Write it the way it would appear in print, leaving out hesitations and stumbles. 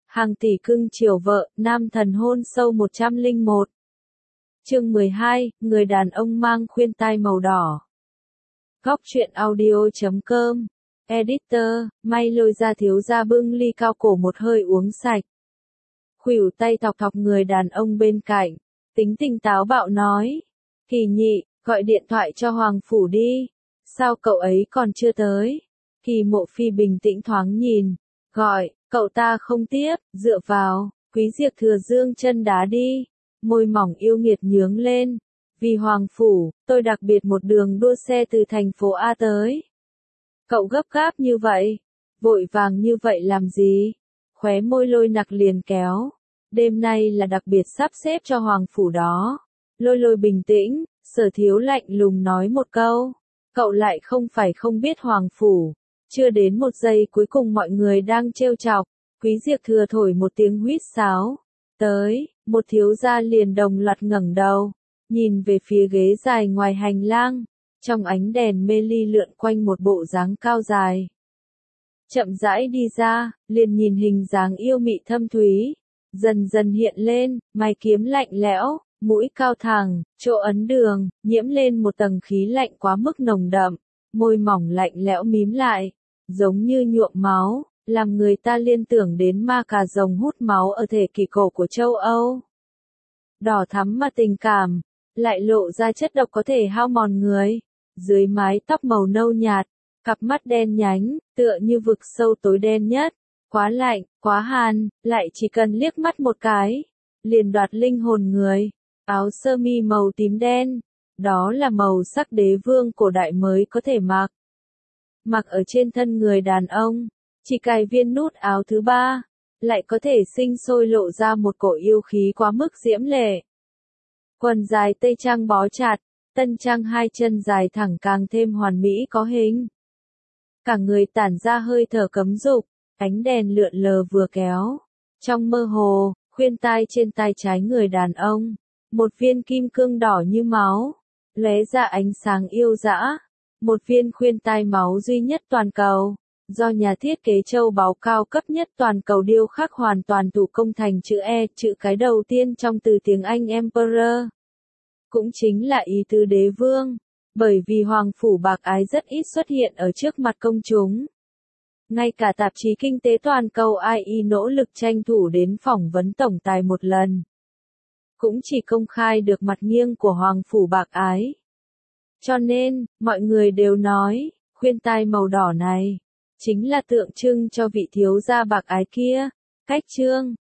Hàng tỷ cưng chiều vợ, nam thần hôn sâu 101. Chương 12, người đàn ông mang khuyên tai màu đỏ. Góc truyện audio.com. Editor, may lôi ra thiếu gia bưng ly cao cổ một hơi uống sạch. Khuỷu tay thọc thọc người đàn ông bên cạnh, tính tình táo bạo nói. Kỳ nhị, gọi điện thoại cho Hoàng Phủ đi. Sao cậu ấy còn chưa tới? Kỳ Mộ Phi bình tĩnh thoáng nhìn. Gọi, cậu ta không tiếp, dựa vào, Quý Diệp Thừa dương chân đá đi. Môi mỏng yêu nghiệt nhướng lên. Vì Hoàng Phủ, tôi đặc biệt một đường đua xe từ thành phố A tới. Cậu gấp gáp như vậy, vội vàng như vậy làm gì? Khóe môi Lôi Nặc liền kéo. Đêm nay là đặc biệt sắp xếp cho Hoàng Phủ đó. Lôi bình tĩnh, Sở Thiếu lạnh lùng nói một câu. Cậu lại không phải không biết Hoàng Phủ. Chưa đến một giây cuối cùng mọi người đang trêu chọc. Quý Diệp Thừa thổi một tiếng huýt sáo. Tới, một thiếu gia liền đồng loạt ngẩng đầu. Nhìn về phía ghế dài ngoài hành lang. Trong ánh đèn mê ly lượn quanh một bộ dáng cao dài. Chậm rãi đi ra, liền nhìn hình dáng yêu mị thâm thúy. Dần dần hiện lên, mày kiếm lạnh lẽo, mũi cao thẳng, chỗ ấn đường, nhiễm lên một tầng khí lạnh quá mức nồng đậm. Môi mỏng lạnh lẽo mím lại, giống như nhuộm máu, làm người ta liên tưởng đến ma cà rồng hút máu ở thể kỳ cổ của châu Âu. Đỏ thắm mà tình cảm, lại lộ ra chất độc có thể hao mòn người. Dưới mái tóc màu nâu nhạt, cặp mắt đen nhánh, tựa như vực sâu tối đen nhất. Quá lạnh, quá hàn, lại chỉ cần liếc mắt một cái, liền đoạt linh hồn người. Áo sơ mi màu tím đen, đó là màu sắc đế vương cổ đại mới có thể mặc. Mặc ở trên thân người đàn ông, chỉ cài viên nút áo thứ ba, lại có thể sinh sôi lộ ra một cổ yêu khí quá mức diễm lệ. Quần dài tây trang bó chặt, tân trang hai chân dài thẳng càng thêm hoàn mỹ có hình. Cả người tản ra hơi thở cấm dục, ánh đèn lượn lờ vừa kéo. Trong mơ hồ, khuyên tai trên tai trái người đàn ông, một viên kim cương đỏ như máu, lóe ra ánh sáng yêu dã. Một viên khuyên tai máu duy nhất toàn cầu, do nhà thiết kế châu báu cao cấp nhất toàn cầu điêu khắc hoàn toàn thủ công thành chữ E, chữ cái đầu tiên trong từ tiếng Anh Emperor. Cũng chính là ý tứ đế vương, bởi vì Hoàng Phủ bạc ái rất ít xuất hiện ở trước mặt công chúng. Ngay cả tạp chí kinh tế toàn cầu IE nỗ lực tranh thủ đến phỏng vấn tổng tài một lần. Cũng chỉ công khai được mặt nghiêng của Hoàng Phủ bạc ái. Cho nên, mọi người đều nói, khuyên tai màu đỏ này, chính là tượng trưng cho vị thiếu gia bạc ái kia. Cách chương